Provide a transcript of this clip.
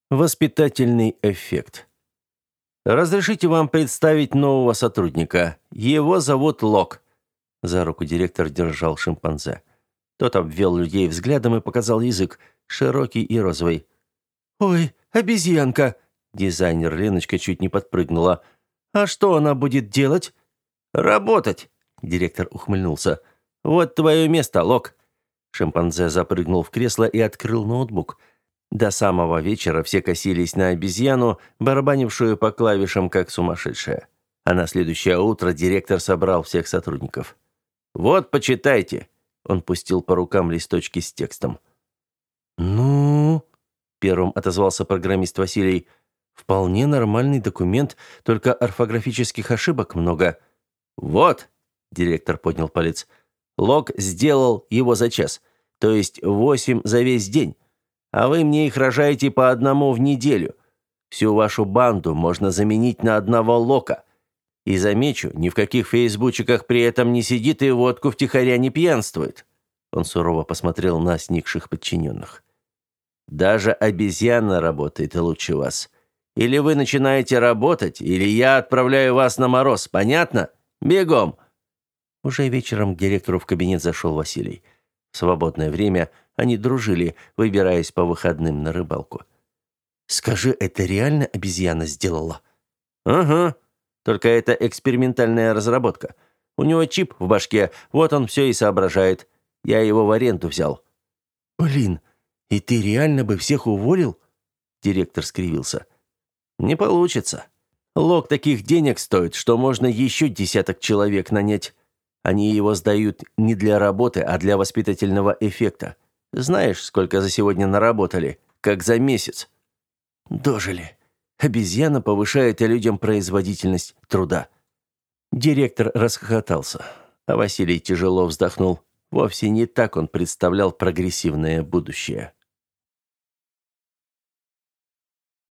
Воспитательный эффект. Разрешите вам представить нового сотрудника. Его зовут Лок. За руку директор держал шимпанзе. Тот обвел людей взглядом и показал язык, широкий и розовый. «Ой, обезьянка!» Дизайнер Леночка чуть не подпрыгнула. «А что она будет делать?» «Работать!» Директор ухмыльнулся. «Вот твое место, Лок!» Шимпанзе запрыгнул в кресло и открыл ноутбук. До самого вечера все косились на обезьяну, барабанившую по клавишам как сумасшедшая. А на следующее утро директор собрал всех сотрудников. «Вот, почитайте!» Он пустил по рукам листочки с текстом. «Ну...» — первым отозвался программист Василий. «Вполне нормальный документ, только орфографических ошибок много». «Вот!» — директор поднял палец. «Лок сделал его за час, то есть 8 за весь день. А вы мне их рожаете по одному в неделю. Всю вашу банду можно заменить на одного Лока. И замечу, ни в каких фейсбучиках при этом не сидит и водку втихаря не пьянствует». Он сурово посмотрел на сникших подчиненных. «Даже обезьяна работает лучше вас. Или вы начинаете работать, или я отправляю вас на мороз. Понятно? Бегом!» Уже вечером к директору в кабинет зашел Василий. В свободное время они дружили, выбираясь по выходным на рыбалку. «Скажи, это реально обезьяна сделала?» «Ага. Только это экспериментальная разработка. У него чип в башке, вот он все и соображает. Я его в аренду взял». «Блин, и ты реально бы всех уволил?» Директор скривился. «Не получится. Лог таких денег стоит, что можно еще 10 человек нанять. Они его сдают не для работы, а для воспитательного эффекта. Знаешь, сколько за сегодня наработали? Как за месяц». «Дожили. Обезьяна повышает людям производительность труда». Директор расхохотался, а Василий тяжело вздохнул. Вовсе не так он представлял прогрессивное будущее.